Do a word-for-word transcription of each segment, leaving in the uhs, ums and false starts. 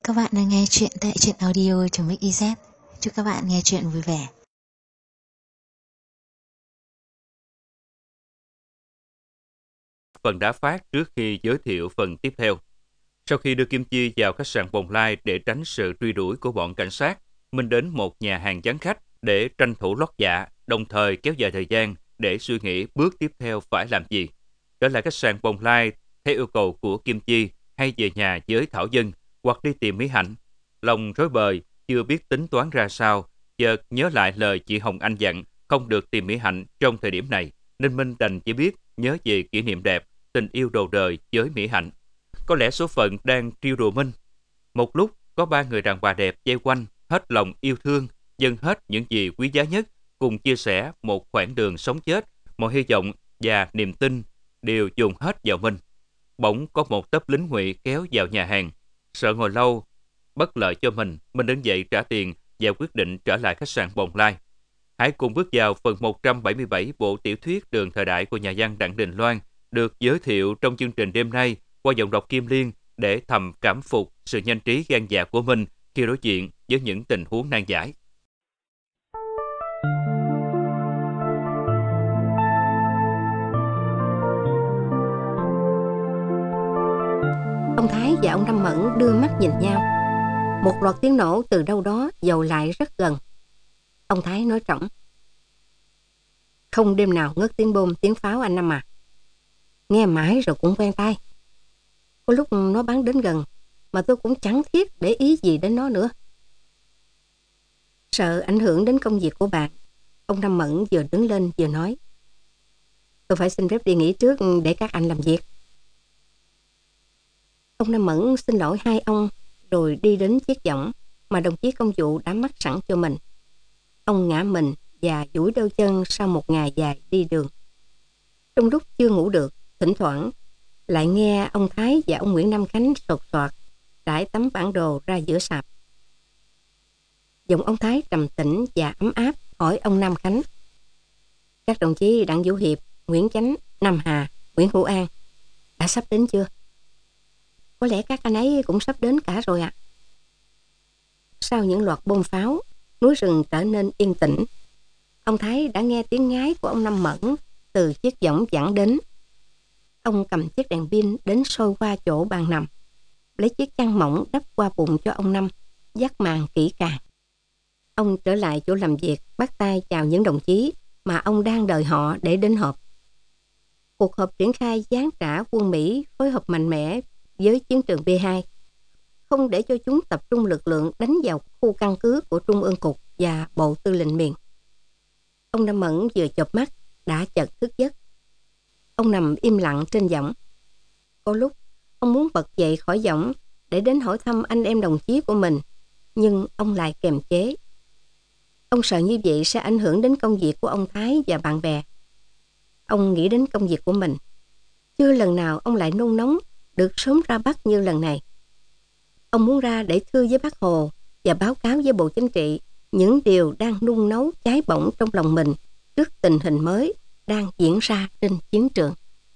Các bạn đang nghe chuyện tại truyện audio.mix.iz. Chúc các bạn nghe chuyện vui vẻ. Phần đã phát trước khi giới thiệu phần tiếp theo. Sau khi đưa Kim Chi vào khách sạn Bồng Lai để tránh sự truy đuổi của bọn cảnh sát, Minh đến một nhà hàng vắng khách để tranh thủ lót dạ, đồng thời kéo dài thời gian để suy nghĩ bước tiếp theo phải làm gì. Trở lại khách sạn Bồng Lai theo yêu cầu của Kim Chi, hay về nhà với Thảo Dân, hoặc đi tìm Mỹ Hạnh. Lòng rối bời, chưa biết tính toán ra sao, chợt nhớ lại lời chị Hồng Anh dặn không được tìm Mỹ Hạnh trong thời điểm này, nên Minh đành chỉ biết nhớ về kỷ niệm đẹp, tình yêu đầu đời với Mỹ Hạnh. Có lẽ số phận đang trêu đùa Minh. Một lúc có ba người đàn bà đẹp vây quanh, hết lòng yêu thương, dâng hết những gì quý giá nhất, cùng chia sẻ một khoảng đường sống chết, mọi hy vọng và niềm tin đều dồn hết vào Minh. Bỗng có một tớp lính ngụy kéo vào nhà hàng. Sợ ngồi lâu bất lợi cho mình, Minh đứng dậy trả tiền và quyết định trở lại khách sạn Bồng Lai. Hãy cùng bước vào phần một trăm bảy mươi bảy bộ tiểu thuyết Đường Thời Đại của nhà văn Đặng Đình Loan, được giới thiệu trong chương trình đêm nay qua giọng đọc Kim Liên, để thầm cảm phục sự nhanh trí gan dạ của Minh khi đối diện với những tình huống nan giải. Ông Thái và ông Năm Mẫn đưa mắt nhìn nhau. Một loạt tiếng nổ từ đâu đó dầu lại rất gần. Ông Thái nói trỏng: "Không đêm nào ngớt tiếng bom tiếng pháo anh Năm à. Nghe mãi rồi cũng quen tai. Có lúc nó bắn đến gần mà tôi cũng chẳng thiết để ý gì đến nó nữa." Sợ ảnh hưởng đến công việc của bạn, ông Năm Mẫn vừa đứng lên vừa nói: "Tôi phải xin phép đi nghỉ trước để các anh làm việc." Ông Năm Mẫn xin lỗi hai ông rồi đi đến chiếc võng mà đồng chí công vụ đã mắc sẵn cho mình. Ông ngã mình và duỗi đôi chân sau một ngày dài đi đường. Trong lúc chưa ngủ được, thỉnh thoảng lại nghe ông Thái và ông Nguyễn Nam Khánh sột soạt trải tấm bản đồ ra giữa sạp. Giọng ông Thái trầm tĩnh và ấm áp hỏi ông Nam Khánh: "Các đồng chí Đặng Vũ Hiệp, Nguyễn Chánh, Nam Hà, Nguyễn Hữu An đã sắp đến chưa?" "Có lẽ các anh ấy cũng sắp đến cả rồi ạ." Sau những loạt bom pháo, núi rừng trở nên yên tĩnh. Ông Thái đã nghe tiếng ngái của ông Năm Mẫn từ chiếc võng vẳng đến. Ông cầm chiếc đèn pin đến soi qua chỗ bàn nằm, lấy chiếc chăn mỏng đắp qua bụng cho ông Năm, dắt màn kỹ càng. Ông trở lại chỗ làm việc, bắt tay chào những đồng chí mà ông đang đợi họ để đến họp. Cuộc họp triển khai giáng trả quân Mỹ phối hợp mạnh mẽ với chiến trường B hai, không để cho chúng tập trung lực lượng đánh vào khu căn cứ của Trung ương Cục và Bộ Tư lệnh miền. Ông Năm Mẫn vừa chợp mắt đã chợt thức giấc. Ông nằm im lặng trên võng. Có lúc ông muốn bật dậy khỏi võng để đến hỏi thăm anh em đồng chí của mình, nhưng ông lại kềm chế. Ông sợ như vậy sẽ ảnh hưởng đến công việc của ông Thái và bạn bè. Ông nghĩ đến công việc của mình. Chưa lần nào ông lại nôn nóng được sớm ra Bắc như lần này. Ông muốn ra để thưa với Bác Hồ và báo cáo với Bộ Chính trị những điều đang nung nấu cháy bỏng trong lòng mình trước tình hình mới đang diễn ra trên chiến trường.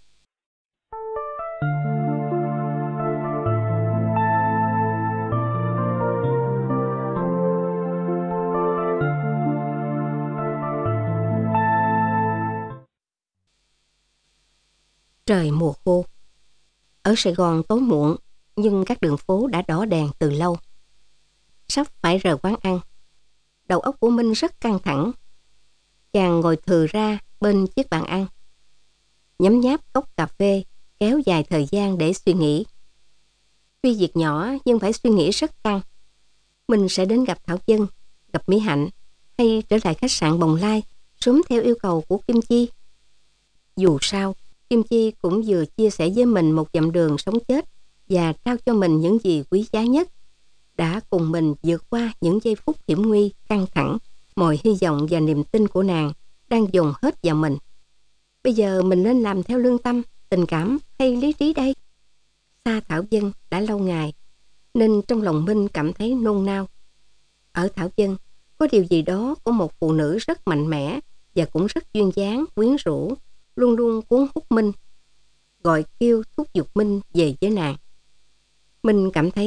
Trời mùa khô. Ở Sài Gòn tối muộn, nhưng các đường phố đã đỏ đèn từ lâu. Sắp phải rời quán ăn. Đầu óc của Minh rất căng thẳng. Chàng ngồi thừ ra bên chiếc bàn ăn, nhấm nháp cốc cà phê, kéo dài thời gian để suy nghĩ. Tuy việc nhỏ nhưng phải suy nghĩ rất căng. Mình sẽ đến gặp Thảo Dân, gặp Mỹ Hạnh, hay trở lại khách sạn Bồng Lai sớm theo yêu cầu của Kim Chi. Dù sao, Kim Chi cũng vừa chia sẻ với mình một dặm đường sống chết và trao cho mình những gì quý giá nhất, đã cùng mình vượt qua những giây phút hiểm nguy, căng thẳng. Mọi hy vọng và niềm tin của nàng đang dồn hết vào mình. Bây giờ mình nên làm theo lương tâm, tình cảm hay lý trí đây? Xa Thảo Dân đã lâu ngày, nên trong lòng Minh cảm thấy nôn nao. Ở Thảo Dân có điều gì đó của một phụ nữ rất mạnh mẽ và cũng rất duyên dáng, quyến rũ, luôn luôn cuốn hút Minh, gọi kêu thúc giục Minh về với nàng. Minh cảm thấy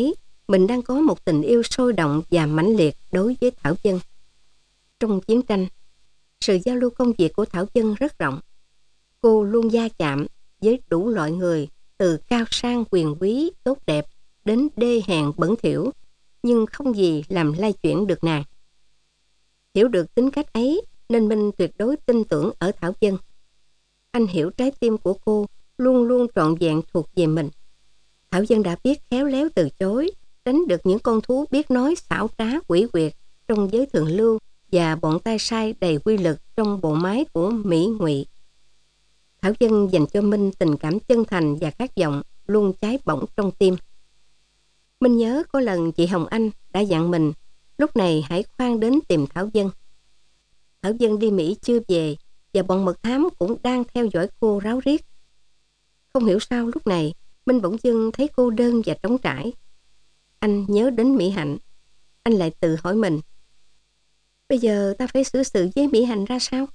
mình đang có một tình yêu sôi động và mãnh liệt đối với Thảo Dân. Trong chiến tranh, sự giao lưu công việc của Thảo Dân rất rộng. Cô luôn va chạm với đủ loại người, từ cao sang quyền quý, tốt đẹp, đến đê hèn bẩn thỉu, nhưng không gì làm lay chuyển được nàng. Hiểu được tính cách ấy, nên Minh tuyệt đối tin tưởng ở Thảo Dân. Anh hiểu trái tim của cô luôn luôn trọn vẹn thuộc về mình. Thảo Dân đã biết khéo léo từ chối, tránh được những con thú biết nói xảo trá quỷ quyệt trong giới thượng lưu và bọn tay sai đầy quy lực trong bộ máy của Mỹ Ngụy. Thảo Dân dành cho Minh tình cảm chân thành và khát vọng luôn cháy bỏng trong tim. Minh nhớ có lần chị Hồng Anh đã dặn mình lúc này hãy khoan đến tìm Thảo Dân. Thảo Dân đi Mỹ chưa về và bọn mật thám cũng đang theo dõi cô ráo riết. Không hiểu sao lúc này Minh bỗng dưng thấy cô đơn và trống trải. Anh nhớ đến Mỹ Hạnh. Anh lại tự hỏi mình, bây giờ ta phải xử sự với Mỹ Hạnh ra sao?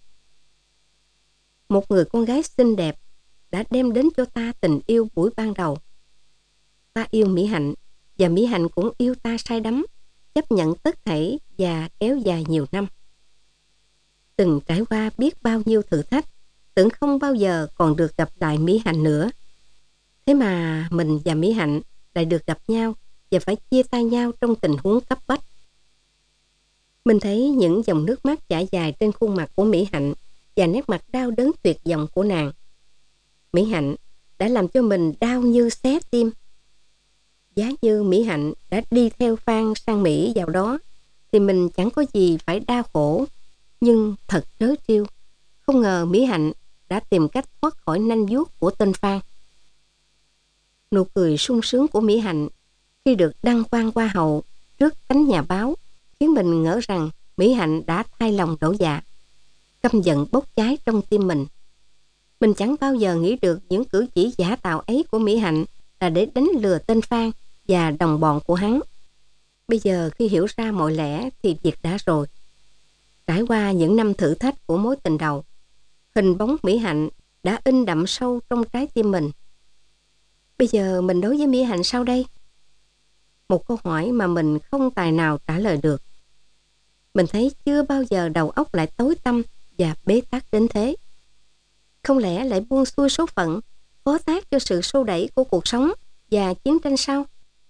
Một người con gái xinh đẹp đã đem đến cho ta tình yêu buổi ban đầu. Ta yêu Mỹ Hạnh và Mỹ Hạnh cũng yêu ta say đắm, chấp nhận tất thảy và kéo dài nhiều năm. Từng trải qua biết bao nhiêu thử thách, tưởng không bao giờ còn được gặp lại Mỹ Hạnh nữa. Thế mà mình và Mỹ Hạnh lại được gặp nhau và phải chia tay nhau trong tình huống cấp bách. Mình thấy những dòng nước mắt chảy dài trên khuôn mặt của Mỹ Hạnh và nét mặt đau đớn tuyệt vọng của nàng. Mỹ Hạnh đã làm cho mình đau như xé tim. Giá như Mỹ Hạnh đã đi theo Phan sang Mỹ vào đó, thì mình chẳng có gì phải đau khổ. Nhưng thật trớ trêu, không ngờ Mỹ Hạnh đã tìm cách thoát khỏi nanh vuốt của tên Phan. Nụ cười sung sướng của Mỹ Hạnh khi được đăng quang hoa hậu trước cánh nhà báo khiến mình ngỡ rằng Mỹ Hạnh đã thay lòng đổi dạ. Căm giận bốc cháy trong tim mình. Mình chẳng bao giờ nghĩ được những cử chỉ giả tạo ấy của Mỹ Hạnh là để đánh lừa tên Phan và đồng bọn của hắn. Bây giờ khi hiểu ra mọi lẽ thì việc đã rồi. Trải qua những năm thử thách của mối tình đầu, hình bóng Mỹ Hạnh đã in đậm sâu trong trái tim mình. Bây giờ mình đối với Mỹ Hạnh sao đây? Một câu hỏi mà mình không tài nào trả lời được. Mình thấy chưa bao giờ đầu óc lại tối tăm và bế tắc đến thế. Không lẽ lại buông xuôi số phận, phó thác cho sự xô đẩy của cuộc sống và chiến tranh sao?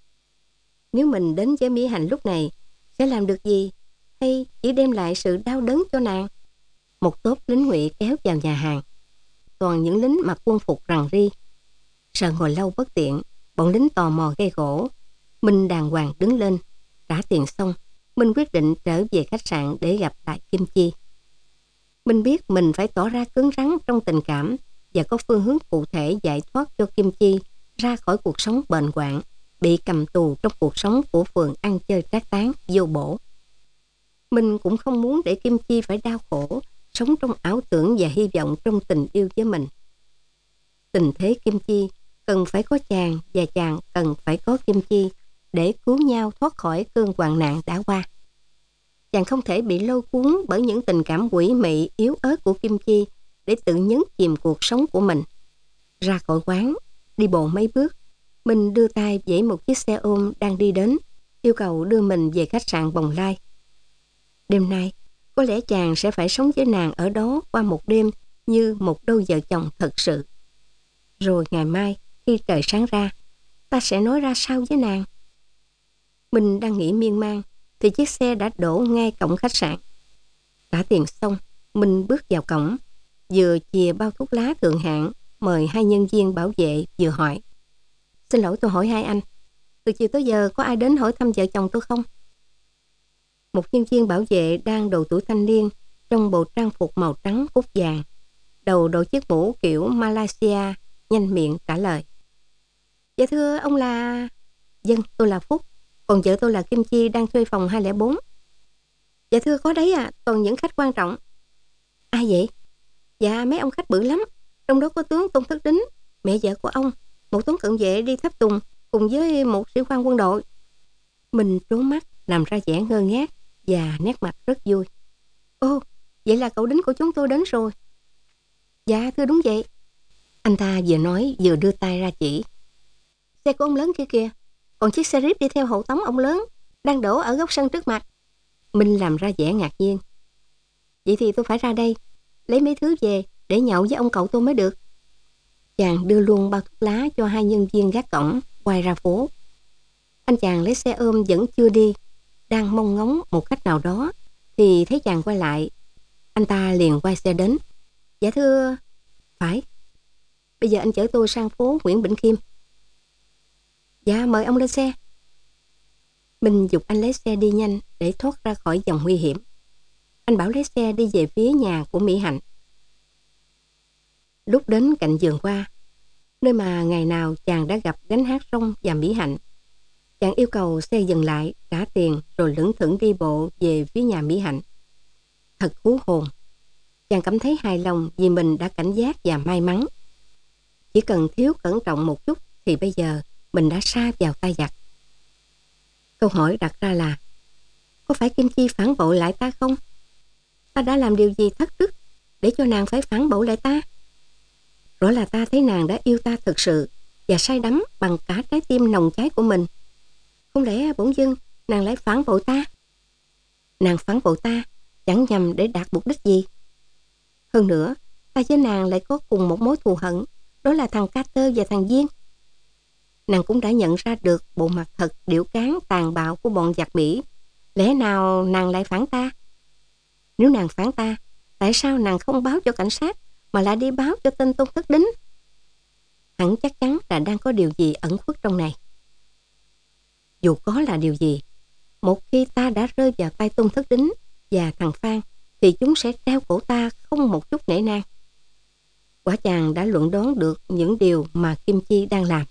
Nếu mình đến với Mỹ Hạnh lúc này, sẽ làm được gì? Hay chỉ đem lại sự đau đớn cho nàng? Một tốp lính Ngụy kéo vào nhà hàng. Toàn những lính mặc quân phục rằn ri. Sợ ngồi lâu bất tiện, bọn lính tò mò gây gỗ. Minh đàng hoàng đứng lên, trả tiền xong, Minh quyết định trở về khách sạn để gặp lại Kim Chi. Minh biết mình phải tỏ ra cứng rắn trong tình cảm và có phương hướng cụ thể giải thoát cho Kim Chi ra khỏi cuộc sống bền quạng, bị cầm tù trong cuộc sống của phường ăn chơi trác tán vô bổ. Mình cũng không muốn để Kim Chi phải đau khổ, sống trong ảo tưởng và hy vọng trong tình yêu với mình. Tình thế Kim Chi cần phải có chàng và chàng cần phải có Kim Chi để cứu nhau thoát khỏi cơn hoạn nạn đã qua. Chàng không thể bị lôi cuốn bởi những tình cảm quỷ mị yếu ớt của Kim Chi để tự nhấn chìm cuộc sống của mình. Ra khỏi quán, đi bộ mấy bước, mình đưa tay vẫy một chiếc xe ôm đang đi đến, yêu cầu đưa mình về khách sạn Bồng Lai. Đêm nay, có lẽ chàng sẽ phải sống với nàng ở đó qua một đêm như một đôi vợ chồng thật sự. Rồi ngày mai, khi trời sáng ra, ta sẽ nói ra sao với nàng? Mình đang nghĩ miên man, thì chiếc xe đã đổ ngay cổng khách sạn. Trả tiền xong, mình bước vào cổng, vừa chìa bao thuốc lá thượng hạng, mời hai nhân viên bảo vệ vừa hỏi. Xin lỗi, tôi hỏi hai anh, từ chiều tới giờ có ai đến hỏi thăm vợ chồng tôi không? Một nhân viên bảo vệ đang độ tuổi thanh niên, trong bộ trang phục màu trắng cúc vàng, đầu đội chiếc mũ kiểu Malaysia, nhanh miệng trả lời. Dạ thưa ông là... Dân, tôi là Phúc, còn vợ tôi là Kim Chi đang thuê phòng hai không bốn. Dạ thưa có đấy à, toàn những khách quan trọng. Ai vậy? Dạ mấy ông khách bự lắm, trong đó có tướng Tôn Thất Đính, mẹ vợ của ông, một toán cận vệ đi tháp tùng cùng với một sĩ quan quân đội. Mình trố mắt làm ra vẻ ngơ ngác và nét mặt rất vui. Ô, vậy là cậu Đính của chúng tôi đến rồi. Dạ thưa đúng vậy. Anh ta vừa nói vừa đưa tay ra chỉ. Xe của ông lớn kia kìa, còn chiếc xe jeep đi theo hộ tống ông lớn đang đổ ở góc sân trước mặt. Minh làm ra vẻ ngạc nhiên. Vậy thì tôi phải ra đây, lấy mấy thứ về để nhậu với ông cậu tôi mới được. Chàng đưa luôn bao thuốc lá cho hai nhân viên gác cổng, quay ra phố. Anh chàng lấy xe ôm vẫn chưa đi, đang mong ngóng một cách nào đó, thì thấy chàng quay lại. Anh ta liền quay xe đến. Dạ thưa... Phải. Bây giờ anh chở tôi sang phố Nguyễn Bỉnh Khiêm. Dạ, mời ông lên xe. Minh giục anh lấy xe đi nhanh để thoát ra khỏi dòng nguy hiểm. Anh bảo lấy xe đi về phía nhà của Mỹ Hạnh. Lúc đến cạnh vườn hoa, nơi mà ngày nào chàng đã gặp Gánh Hát Rong và Mỹ Hạnh, chàng yêu cầu xe dừng lại, trả tiền rồi lững thững đi bộ về phía nhà Mỹ Hạnh. Thật hú hồn. Chàng cảm thấy hài lòng vì mình đã cảnh giác và may mắn. Chỉ cần thiếu cẩn trọng một chút thì bây giờ mình đã sa vào tay giặc. Câu hỏi đặt ra là, có phải Kim Chi phản bội lại ta không? Ta đã làm điều gì thất đức để cho nàng phải phản bội lại ta? Rõ là ta thấy nàng đã yêu ta thực sự và say đắm bằng cả trái tim nồng cháy của mình. Không lẽ bỗng dưng nàng lại phản bội ta? Nàng phản bội ta chẳng nhằm để đạt mục đích gì. Hơn nữa, ta với nàng lại có cùng một mối thù hận, đó là thằng Carter và thằng Viên. Nàng cũng đã nhận ra được bộ mặt thật điểu cán tàn bạo của bọn giặc Mỹ. Lẽ nào nàng lại phản ta? Nếu nàng phản ta, tại sao nàng không báo cho cảnh sát mà lại đi báo cho tên Tôn Thất Đính? Hẳn chắc chắn là đang có điều gì ẩn khuất trong này. Dù có là điều gì, một khi ta đã rơi vào tay Tôn Thất Đính và thằng Phan, thì chúng sẽ treo cổ ta không một chút nể nang. Quả chàng đã luận đoán được những điều mà Kim Chi đang làm.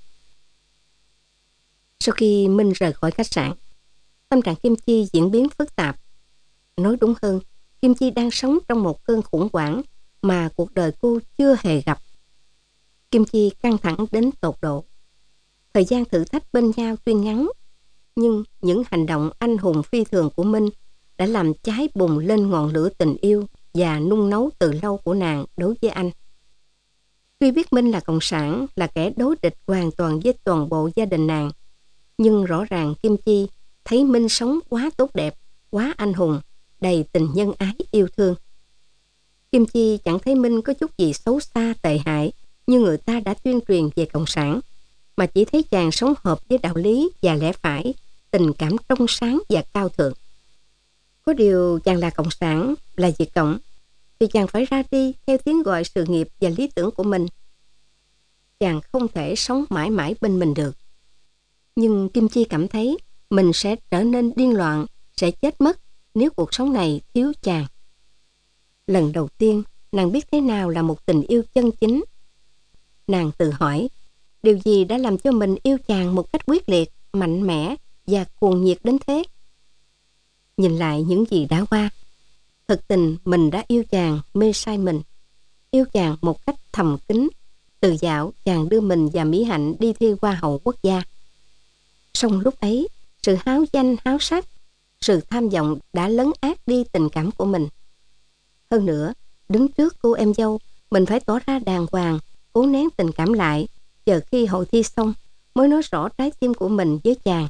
Sau khi Minh rời khỏi khách sạn, tâm trạng Kim Chi diễn biến phức tạp. Nói đúng hơn, Kim Chi đang sống trong một cơn khủng hoảng mà cuộc đời cô chưa hề gặp. Kim Chi căng thẳng đến tột độ. Thời gian thử thách bên nhau tuy ngắn, nhưng những hành động anh hùng phi thường của Minh đã làm cháy bùng lên ngọn lửa tình yêu và nung nấu từ lâu của nàng đối với anh. Tuy biết Minh là cộng sản, là kẻ đối địch hoàn toàn với toàn bộ gia đình nàng, nhưng rõ ràng Kim Chi thấy Minh sống quá tốt đẹp, quá anh hùng, đầy tình nhân ái yêu thương. Kim Chi chẳng thấy Minh có chút gì xấu xa tệ hại như người ta đã tuyên truyền về cộng sản, mà chỉ thấy chàng sống hợp với đạo lý và lẽ phải, tình cảm trong sáng và cao thượng. Có điều chàng là cộng sản, là Việt Cộng, thì chàng phải ra đi theo tiếng gọi sự nghiệp và lý tưởng của mình. Chàng không thể sống mãi mãi bên mình được. Nhưng Kim Chi cảm thấy mình sẽ trở nên điên loạn, sẽ chết mất nếu cuộc sống này thiếu chàng. Lần đầu tiên, nàng biết thế nào là một tình yêu chân chính. Nàng tự hỏi, điều gì đã làm cho mình yêu chàng một cách quyết liệt, mạnh mẽ và cuồng nhiệt đến thế? Nhìn lại những gì đã qua, thực tình mình đã yêu chàng mê say mình, yêu chàng một cách thầm kín. Từ dạo chàng đưa mình và Mỹ Hạnh đi thi Hoa hậu quốc gia. Song lúc ấy, sự háo danh háo sắc, sự tham vọng đã lấn át đi tình cảm của mình. Hơn nữa, đứng trước cô em dâu, mình phải tỏ ra đàng hoàng, cố nén tình cảm lại, chờ khi hội thi xong mới nói rõ trái tim của mình với chàng.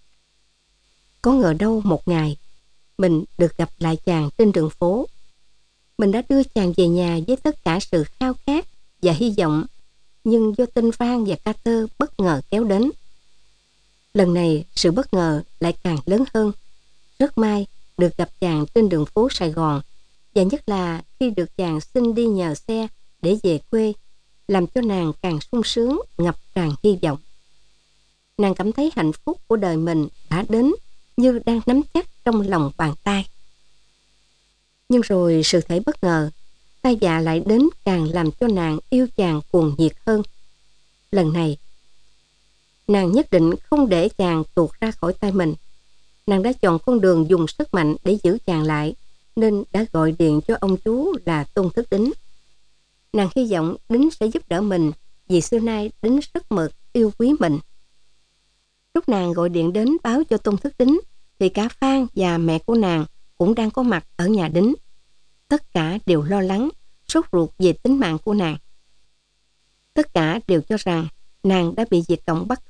Có ngờ đâu một ngày, mình được gặp lại chàng trên đường phố. Mình đã đưa chàng về nhà với tất cả sự khao khát và hy vọng, nhưng do tin Phan và Carter bất ngờ kéo đến. Lần này, sự bất ngờ lại càng lớn hơn. Rất may được gặp chàng trên đường phố Sài Gòn, và nhất là khi được chàng xin đi nhờ xe để về quê, làm cho nàng càng sung sướng, ngập tràn hy vọng. Nàng cảm thấy hạnh phúc của đời mình đã đến như đang nắm chắc trong lòng bàn tay. Nhưng rồi sự thể bất ngờ, tai vạ lại đến càng làm cho nàng yêu chàng cuồng nhiệt hơn. Lần này, nàng nhất định không để chàng tuột ra khỏi tay mình. Nàng đã chọn con đường dùng sức mạnh để giữ chàng lại, nên đã gọi điện cho ông chú là Tôn Thất Đính. Nàng hy vọng Đính sẽ giúp đỡ mình, vì xưa nay Đính rất mực yêu quý mình. Lúc nàng gọi điện đến báo cho Tôn Thất Đính, thì cả Phan và mẹ của nàng cũng đang có mặt ở nhà Đính. Tất cả đều lo lắng, sốt ruột về tính mạng của nàng. Tất cả đều cho rằng nàng đã bị Việt Cộng bắt cóc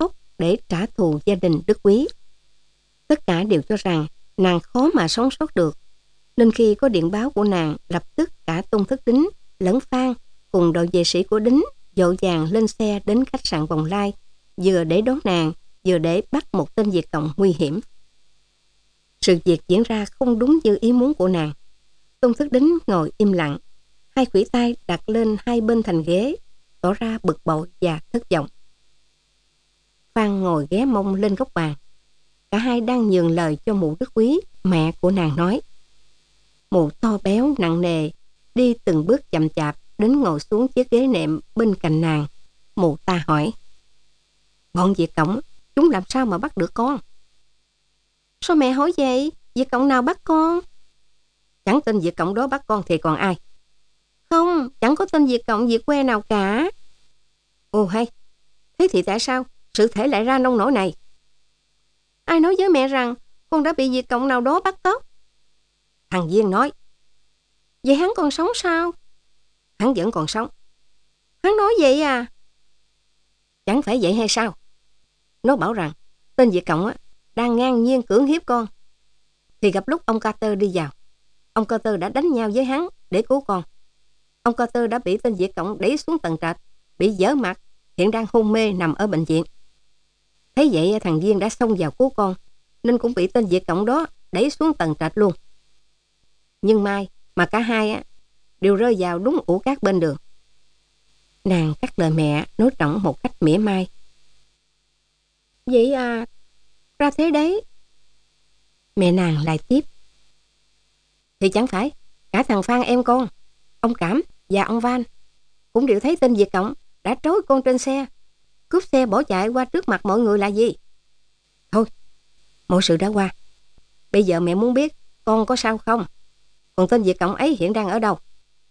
để trả thù gia đình Đức Quý. Tất cả đều cho rằng nàng khó mà sống sót được, nên khi có điện báo của nàng, lập tức cả Tôn Thất Đính lẫn Phan cùng đội vệ sĩ của Đính dội vàng lên xe đến khách sạn Bồng Lai, vừa để đón nàng, vừa để bắt một tên Việt Cộng nguy hiểm. Sự việc diễn ra không đúng như ý muốn của nàng. Tôn Thất Đính ngồi im lặng, hai khuỷu tay đặt lên hai bên thành ghế, tỏ ra bực bội và thất vọng. Phan ngồi ghé mông lên góc bàn. Cả hai đang nhường lời cho mụ Đức Quý, mẹ của nàng nói. Mụ to béo nặng nề, đi từng bước chậm chạp đến ngồi xuống chiếc ghế nệm bên cạnh nàng. Mụ ta hỏi. Bọn Việt Cộng, chúng làm sao mà bắt được con? Sao mẹ hỏi vậy? Việt Cộng nào bắt con? Chẳng tên Việt Cộng đó bắt con thì còn ai? Không, chẳng có tên Việt Cộng Việt que nào cả. Ồ hay, thế thì tại sao sự thể lại ra nông nổi này? Ai nói với mẹ rằng con đã bị Việt Cộng nào đó bắt cóc? Thằng Viên nói. Vậy hắn còn sống sao? Hắn vẫn còn sống. Hắn nói vậy à? Chẳng phải vậy hay sao? Nó bảo rằng tên Việt Cộng á, đang ngang nhiên cưỡng hiếp con. Thì gặp lúc ông Carter đi vào, ông Carter đã đánh nhau với hắn để cứu con. Ông Carter đã bị tên Việt Cộng đẩy xuống tầng trệt, bị vỡ mặt, hiện đang hôn mê nằm ở bệnh viện. Thế vậy thằng Viên đã xông vào cứu con, nên cũng bị tên Việt Cộng đó đẩy xuống tầng trệt luôn. Nhưng may mà cả hai á, đều rơi vào đúng ổ cát bên đường. Nàng cắt lời mẹ, nói trọng một cách mỉa mai. Vậy à, ra thế đấy. Mẹ nàng lại tiếp. Thì chẳng phải, cả thằng Phan em con, ông Cảm và ông Van cũng đều thấy tên Việt Cộng đã trói con trên xe, cướp xe bỏ chạy qua trước mặt mọi người là gì? Thôi, mọi sự đã qua. Bây giờ mẹ muốn biết con có sao không? Còn tên Việt Cộng ấy hiện đang ở đâu?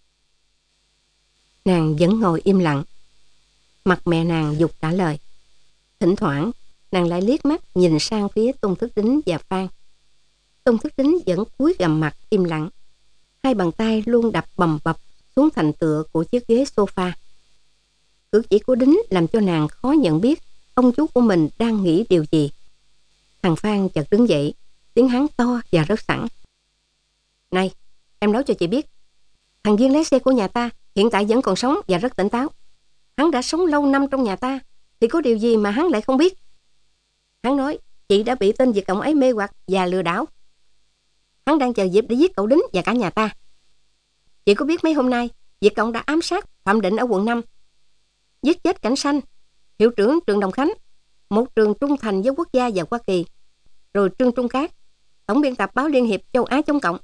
Nàng vẫn ngồi im lặng. Mặt mẹ nàng giục trả lời. Thỉnh thoảng, nàng lại liếc mắt nhìn sang phía Tôn Thất Đính và Phan. Tôn Thất Đính vẫn cúi gằm mặt im lặng. Hai bàn tay luôn đập bầm bập xuống thành tựa của chiếc ghế sofa. Cử chỉ của Đính làm cho nàng khó nhận biết ông chú của mình đang nghĩ điều gì. Thằng Phan chợt đứng dậy, tiếng hắn to và rất sẵn. Này, em nói cho chị biết, thằng Viên lái xe của nhà ta hiện tại vẫn còn sống và rất tỉnh táo. Hắn đã sống lâu năm trong nhà ta, thì có điều gì mà hắn lại không biết? Hắn nói chị đã bị tên Việt Cộng ấy mê hoặc và lừa đảo. Hắn đang chờ dịp để giết cậu Đính và cả nhà ta. Chị có biết mấy hôm nay Việt Cộng đã ám sát Phạm Định ở quận năm, giết chết Cảnh Xanh, hiệu trưởng trường Đồng Khánh, một trường trung thành với quốc gia và Hoa Kỳ, rồi Trương Trung Cát, tổng biên tập báo Liên hiệp châu Á chống cộng.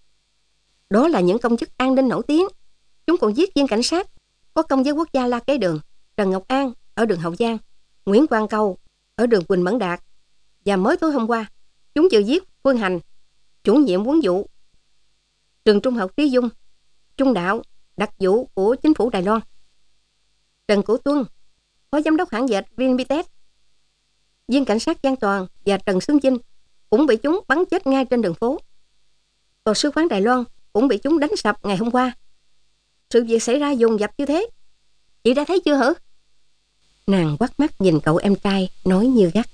Đó là những công chức an ninh nổi tiếng. Chúng còn giết viên cảnh sát có công với quốc gia La Kế Đường, Trần Ngọc An ở đường Hậu Giang, Nguyễn Quang Cầu ở đường Quỳnh Mẫn Đạt, và mới tối hôm qua chúng vừa giết Phương Hành, chủ nhiệm huấn vụ trường trung học Trí Dung, trung đạo đặc vụ của chính phủ Đài Loan, Trần Cửu Tuân, phó giám đốc hãng dệt Vinvitet. Viên cảnh sát Giang Toàn và Trần Xuân Vinh cũng bị chúng bắn chết ngay trên đường phố. Tòa sứ quán Đài Loan cũng bị chúng đánh sập ngày hôm qua. Sự việc xảy ra dồn dập như thế, chị đã thấy chưa hả? Nàng quắt mắt nhìn cậu em trai, nói như gắt.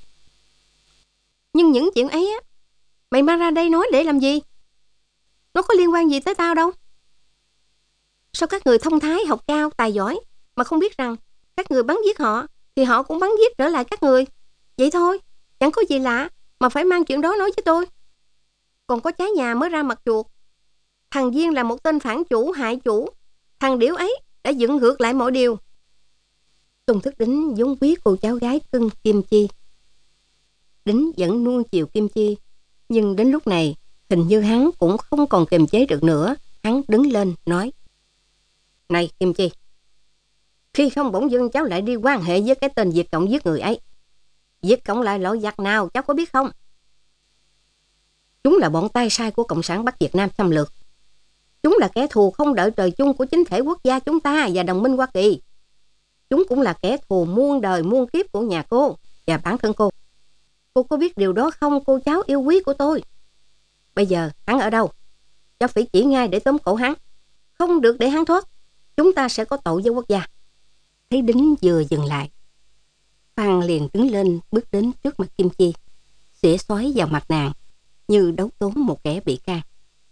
Nhưng những chuyện ấy á, mày mang ra đây nói để làm gì? Nó có liên quan gì tới tao đâu. Sao các người thông thái, học cao, tài giỏi mà không biết rằng các người bắn giết họ thì họ cũng bắn giết trở lại các người? Vậy thôi, chẳng có gì lạ mà phải mang chuyện đó nói với tôi. Còn có trái nhà mới ra mặt chuột. Thằng Viên là một tên phản chủ, hại chủ. Thằng điểu ấy đã dựng ngược lại mọi điều. Tôn Thất Đính vốn quý cô cháu gái cưng Kim Chi. Đính vẫn nuông chiều Kim Chi, nhưng đến lúc này hình như hắn cũng không còn kiềm chế được nữa. Hắn đứng lên nói: Này Kim Chi, khi không bỗng dưng cháu lại đi quan hệ với cái tên Việt Cộng giết người ấy. Việt Cộng là loại giặc nào cháu có biết không? Chúng là bọn tay sai của Cộng sản Bắc Việt Nam xâm lược. Chúng là kẻ thù không đợi trời chung của chính thể quốc gia chúng ta và đồng minh Hoa Kỳ. Chúng cũng là kẻ thù muôn đời muôn kiếp của nhà cô và bản thân cô. Cô có biết điều đó không, cô cháu yêu quý của tôi? Bây giờ hắn ở đâu? Cháu phải chỉ ngay để tóm cổ hắn. Không được để hắn thoát. Chúng ta sẽ có tội với quốc gia. Thấy Đính vừa dừng lại, Phan liền đứng lên bước đến trước mặt Kim Chi, xỉa xói vào mặt nàng như đấu tố một kẻ bị can.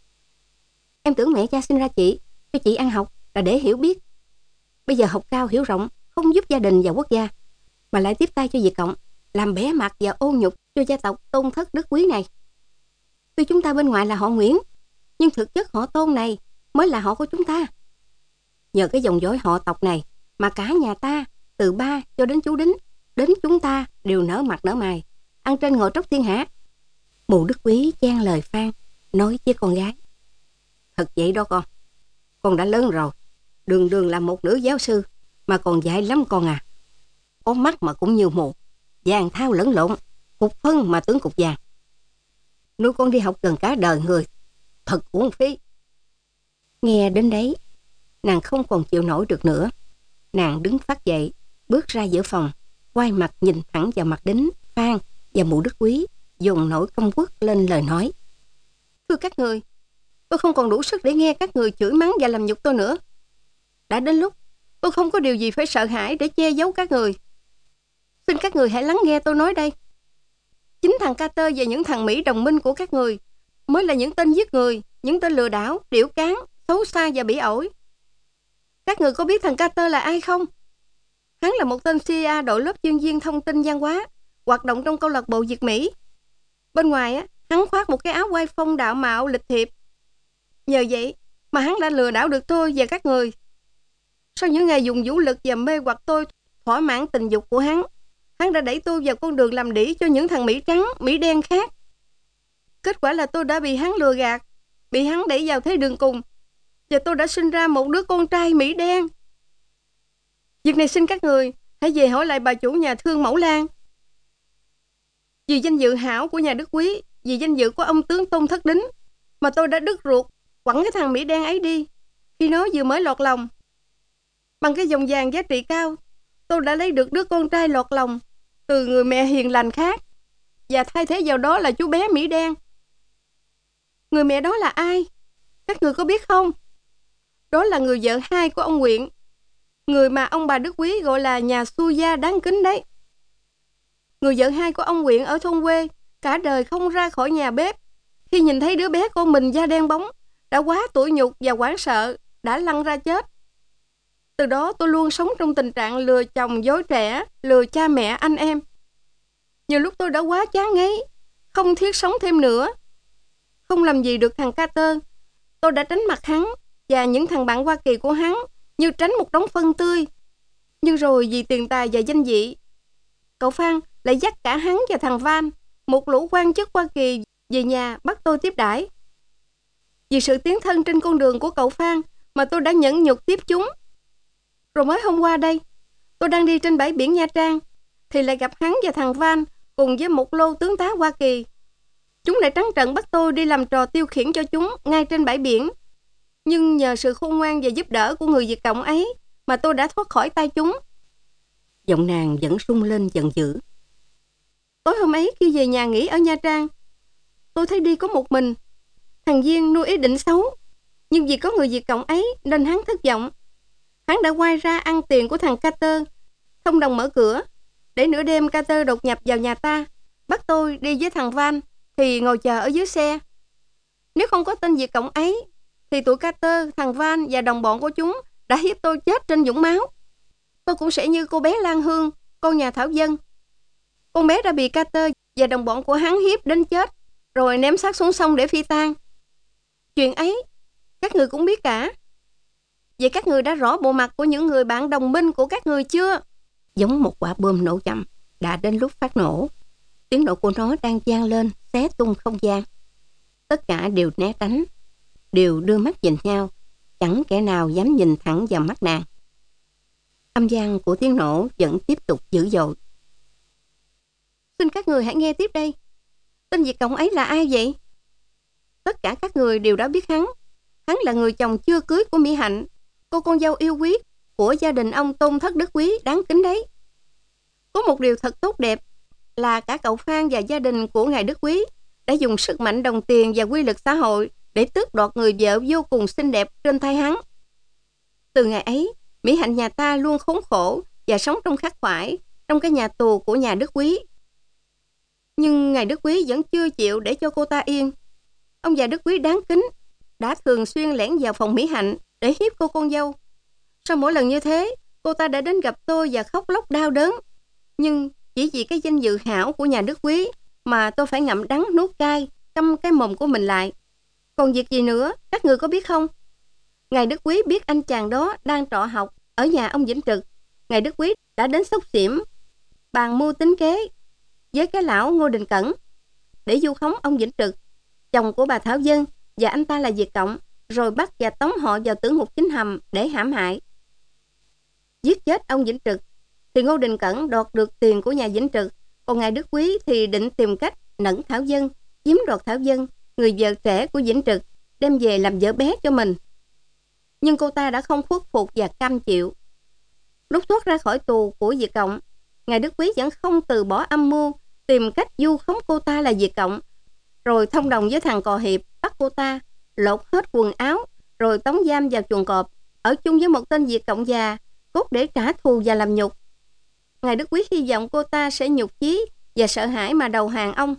Em tưởng mẹ cha sinh ra chị, cho chị ăn học là để hiểu biết. Bây giờ học cao hiểu rộng, không giúp gia đình và quốc gia, mà lại tiếp tay cho Việt Cộng, làm bẽ mặt và ô nhục cho gia tộc Tôn Thất Đức Quý này. Tuy chúng ta bên ngoài là họ Nguyễn, nhưng thực chất họ Tôn này mới là họ của chúng ta. Nhờ cái dòng dõi họ tộc này mà cả nhà ta, từ ba cho đến chú Đính, đến chúng ta đều nở mặt nở mày, ăn trên ngồi tróc thiên hạ. Mụ Đức Quý chen lời Phan, nói với con gái: Thật vậy đó con, con đã lớn rồi, đường đường là một nữ giáo sư mà còn dại lắm con à. Có mắt mà cũng như mù, vàng thao lẫn lộn, cục phân mà tưởng cục vàng. Nuôi con đi học gần cả đời người, thật uổng phí. Nghe đến đấy, nàng không còn chịu nổi được nữa. Nàng đứng phát dậy, bước ra giữa phòng, quay mặt nhìn thẳng vào mặt Đính, Phan và mụ Đức Quý, dùng nỗi căm uất lên lời nói: Thưa các người, tôi không còn đủ sức để nghe các người chửi mắng và làm nhục tôi nữa. Đã đến lúc tôi không có điều gì phải sợ hãi để che giấu các người. Xin các người hãy lắng nghe tôi nói đây. Chính thằng Carter và những thằng Mỹ đồng minh của các người mới là những tên giết người, những tên lừa đảo, điểu cán, xấu xa và bỉ ổi. Các người có biết thằng Carter là ai không? Hắn là một tên xê i a đội lớp chuyên viên thông tin văn hóa, hoạt động trong câu lạc bộ Việt Mỹ. Bên ngoài á, hắn khoác một cái áo oai phong đạo mạo lịch thiệp. Nhờ vậy mà hắn đã lừa đảo được tôi và các người. Sau những ngày dùng vũ lực và mê hoặc tôi thỏa mãn tình dục của hắn, hắn đã đẩy tôi vào con đường làm đĩ cho những thằng Mỹ trắng, Mỹ đen khác. Kết quả là tôi đã bị hắn lừa gạt, bị hắn đẩy vào thế đường cùng, và tôi đã sinh ra một đứa con trai Mỹ đen. Việc này xin các người hãy về hỏi lại bà chủ nhà thương Mẫu Lan. Vì danh dự hảo của nhà Đức Quý, vì danh dự của ông tướng Tôn Thất Đính, mà tôi đã đứt ruột quẳng cái thằng Mỹ đen ấy đi khi nó vừa mới lọt lòng. Bằng cái vòng vàng giá trị cao, tôi đã lấy được đứa con trai lọt lòng từ người mẹ hiền lành khác, và thay thế vào đó là chú bé Mỹ đen. Người mẹ đó là ai? Các người có biết không? Đó là người vợ hai của ông Nguyện, người mà ông bà Đức Quý gọi là nhà xu gia đáng kính đấy. Người vợ hai của ông Nguyện ở thôn quê, cả đời không ra khỏi nhà bếp. Khi nhìn thấy đứa bé con mình da đen bóng, đã quá tủi nhục và hoảng sợ, đã lăn ra chết. Từ đó tôi luôn sống trong tình trạng lừa chồng dối trẻ, lừa cha mẹ anh em. Nhiều lúc tôi đã quá chán ngấy, không thiết sống thêm nữa. Không làm gì được thằng Carter, tôi đã tránh mặt hắn và những thằng bạn Hoa Kỳ của hắn như tránh một đống phân tươi. Nhưng rồi vì tiền tài và danh vị, cậu Phan lại dắt cả hắn và thằng Van, một lũ quan chức Hoa Kỳ, về nhà bắt tôi tiếp đãi. Vì sự tiến thân trên con đường của cậu Phan mà tôi đã nhẫn nhục tiếp chúng. Rồi mới hôm qua đây, tôi đang đi trên bãi biển Nha Trang, thì lại gặp hắn và thằng Van cùng với một lô tướng tá Hoa Kỳ. Chúng lại trắng trợn bắt tôi đi làm trò tiêu khiển cho chúng ngay trên bãi biển. Nhưng nhờ sự khôn ngoan và giúp đỡ của người Việt Cộng ấy mà tôi đã thoát khỏi tay chúng. Giọng nàng vẫn rung lên giận dữ. Tối hôm ấy khi về nhà nghỉ ở Nha Trang, tôi thấy đi có một mình. Thằng Duyên nuôi ý định xấu, nhưng vì có người Việt Cộng ấy nên hắn thất vọng. Hắn đã quay ra ăn tiền của thằng Carter, thông đồng mở cửa. Để nửa đêm Carter đột nhập vào nhà ta, bắt tôi đi với thằng Van thì ngồi chờ ở dưới xe. Nếu không có tên Việt Cộng ấy thì tụi Carter, thằng Van và đồng bọn của chúng đã hiếp tôi chết trên vũng máu. Tôi cũng sẽ như cô bé Lan Hương, con nhà Thảo Dân. Con bé đã bị Carter và đồng bọn của hắn hiếp đến chết, rồi ném xác xuống sông để phi tang. Chuyện ấy các người cũng biết cả. Vậy các người đã rõ bộ mặt của những người bạn đồng minh của các người chưa? Giống một quả bom nổ chậm, đã đến lúc phát nổ. Tiếng nổ của nó đang vang lên, xé tung không gian. Tất cả đều né tránh, đều đưa mắt nhìn nhau, chẳng kẻ nào dám nhìn thẳng vào mắt nàng. Âm vang của tiếng nổ vẫn tiếp tục dữ dội. Xin các người hãy nghe tiếp đây. Tên Việt Cộng ấy là ai vậy? Tất cả các người đều đã biết hắn. Hắn là người chồng chưa cưới của Mỹ Hạnh, cô con dâu yêu quý của gia đình ông Tôn Thất Đức Quý đáng kính đấy. Có một điều thật tốt đẹp là cả cậu Phan và gia đình của ngài Đức Quý đã dùng sức mạnh đồng tiền và quy lực xã hội để tước đoạt người vợ vô cùng xinh đẹp trên tay hắn. Từ ngày ấy, Mỹ Hạnh nhà ta luôn khốn khổ và sống trong khắc khoải, trong cái nhà tù của nhà Đức Quý. Nhưng ngài Đức Quý vẫn chưa chịu để cho cô ta yên. Ông già Đức Quý đáng kính đã thường xuyên lẻn vào phòng Mỹ Hạnh để hiếp cô con dâu. Sau mỗi lần như thế, cô ta đã đến gặp tôi và khóc lóc đau đớn. Nhưng chỉ vì cái danh dự hảo của nhà Đức Quý mà tôi phải ngậm đắng nuốt cay, câm cái mồm của mình lại. Còn việc gì nữa, các người có biết không? Ngài Đức Quý biết anh chàng đó đang trọ học ở nhà ông Vĩnh Trực. Ngài Đức Quý đã đến xốc xỉm, bàn mưu tính kế với cái lão Ngô Đình Cẩn để vu khống ông Vĩnh Trực, chồng của bà Thảo Vân, và anh ta là Việt Cộng, rồi bắt và tống họ vào tử ngục chính hầm để hãm hại. Giết chết ông Vĩnh Trực thì Ngô Đình Cẩn đoạt được tiền của nhà Vĩnh Trực, còn ngài Đức Quý thì định tìm cách nẫn Thảo Vân, chiếm đoạt Thảo Vân, người vợ trẻ của Vĩnh Trực, đem về làm vợ bé cho mình. Nhưng cô ta đã không khuất phục và cam chịu. Lúc thoát ra khỏi tù của Việt Cộng, ngài Đức Quý vẫn không từ bỏ âm mưu tìm cách vu khống cô ta là Việt Cộng, rồi thông đồng với thằng Cò Hiệp bắt cô ta, lột hết quần áo, rồi tống giam vào chuồng cọp, ở chung với một tên Việt Cộng già, cốt để trả thù và làm nhục. Ngài Đức Quý hy vọng cô ta sẽ nhục chí và sợ hãi mà đầu hàng ông.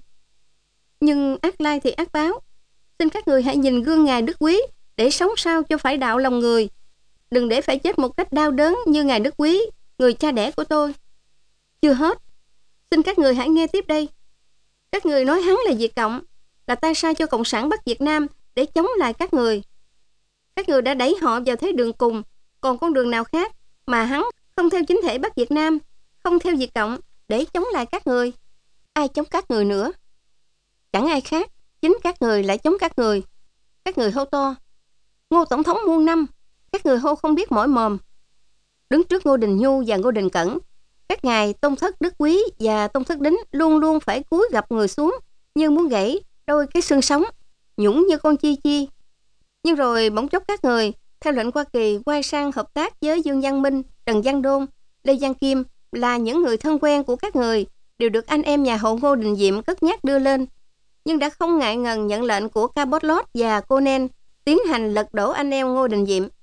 Nhưng ác lai thì ác báo. Xin các người hãy nhìn gương ngài Đức Quý để sống sao cho phải đạo lòng người. Đừng để phải chết một cách đau đớn như ngài Đức Quý, người cha đẻ của tôi. Chưa hết, xin các người hãy nghe tiếp đây. Các người nói hắn là Việt Cộng, là tay sai cho Cộng sản Bắc Việt Nam để chống lại các người. Các người đã đẩy họ vào thế đường cùng, còn con đường nào khác mà hắn không theo chính thể Bắc Việt Nam, không theo Việt Cộng để chống lại các người? Ai chống các người nữa? Chẳng ai khác, chính các người lại chống các người. Các người hô to: Ngô Tổng thống muôn năm. Các người hô không biết mỏi mồm. Đứng trước Ngô Đình Nhu và Ngô Đình Cẩn, các ngài Tôn Thất Đức Quý và Tôn Thất Đính luôn luôn phải cúi gập người xuống như muốn gãy đôi cái xương sống, nhũng như con chi chi. Nhưng rồi bỗng chốc các người theo lệnh Hoa Kỳ quay sang hợp tác với Dương Văn Minh, Trần Văn Đôn, Lê Văn Kim, là những người thân quen của các người, đều được anh em nhà hộ Ngô Đình Diệm cất nhắc đưa lên, nhưng đã không ngại ngần nhận lệnh của Cabot-Lodge và Conan tiến hành lật đổ anh em Ngô Đình Diệm.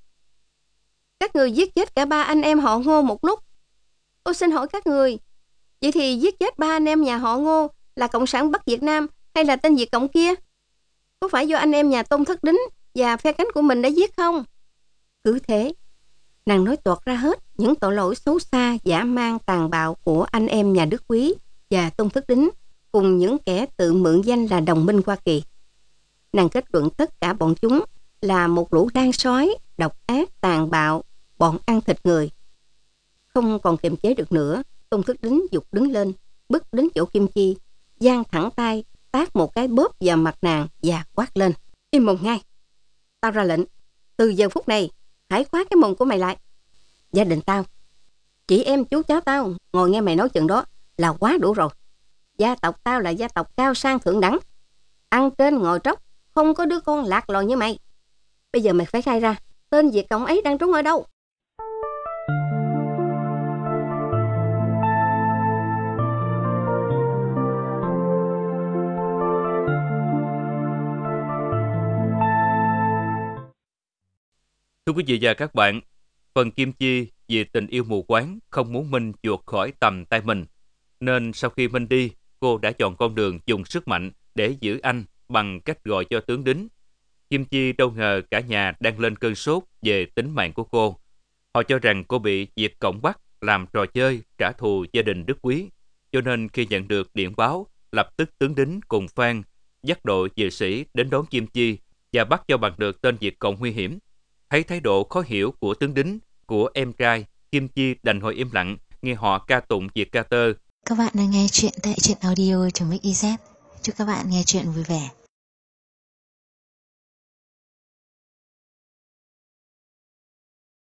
Các người giết chết cả ba anh em họ Ngô một lúc. Tôi xin hỏi các người, vậy thì giết chết ba anh em nhà họ Ngô là Cộng sản Bắc Việt Nam hay là tên Việt Cộng kia? Có phải do anh em nhà Tôn Thất Đính và phe cánh của mình đã giết không? Cứ thế, nàng nói toạc ra hết những tội lỗi xấu xa, dã man, tàn bạo của anh em nhà Đức Quý và Tôn Thất Đính cùng những kẻ tự mượn danh là đồng minh Hoa Kỳ. Nàng kết luận tất cả bọn chúng là một lũ đan sói, độc ác, tàn bạo, bọn ăn thịt người. Không còn kiềm chế được nữa, Tôn Thất Đính giục đứng lên, bước đến chỗ Kim Chi, giang thẳng tay, tát một cái bóp vào mặt nàng và quát lên: Im mồm ngay! Tao ra lệnh, từ giờ phút này hãy khóa cái mồm của mày lại. Gia đình tao, chị em chú cháu tao ngồi nghe mày nói chuyện đó là quá đủ rồi. Gia tộc tao là gia tộc cao sang thượng đẳng, ăn trên ngồi tróc, không có đứa con lạc lòi như mày. Bây giờ mày phải khai ra tên Việt Cộng ấy đang trốn ở đâu. Thưa quý vị và các bạn, phần Kim Chi vì tình yêu mù quáng không muốn Minh chuột khỏi tầm tay mình, nên sau khi Minh đi, cô đã chọn con đường dùng sức mạnh để giữ anh bằng cách gọi cho tướng Đính. Kim Chi đâu ngờ cả nhà đang lên cơn sốt về tính mạng của cô. Họ cho rằng cô bị Việt Cộng bắt làm trò chơi trả thù gia đình Đức Quý, cho nên khi nhận được điện báo, lập tức tướng Đính cùng Phan dắt đội vệ sĩ đến đón Kim Chi và bắt cho bằng được tên Việt Cộng nguy hiểm. Thấy thái độ khó hiểu của tướng Đính, của em trai, Kim Chi đành ngồi im lặng nghe họ ca tụng Việt ca tơ. Các bạn đang nghe chuyện tại truyện audio chấm ích i zét. Chúc các bạn nghe chuyện vui vẻ.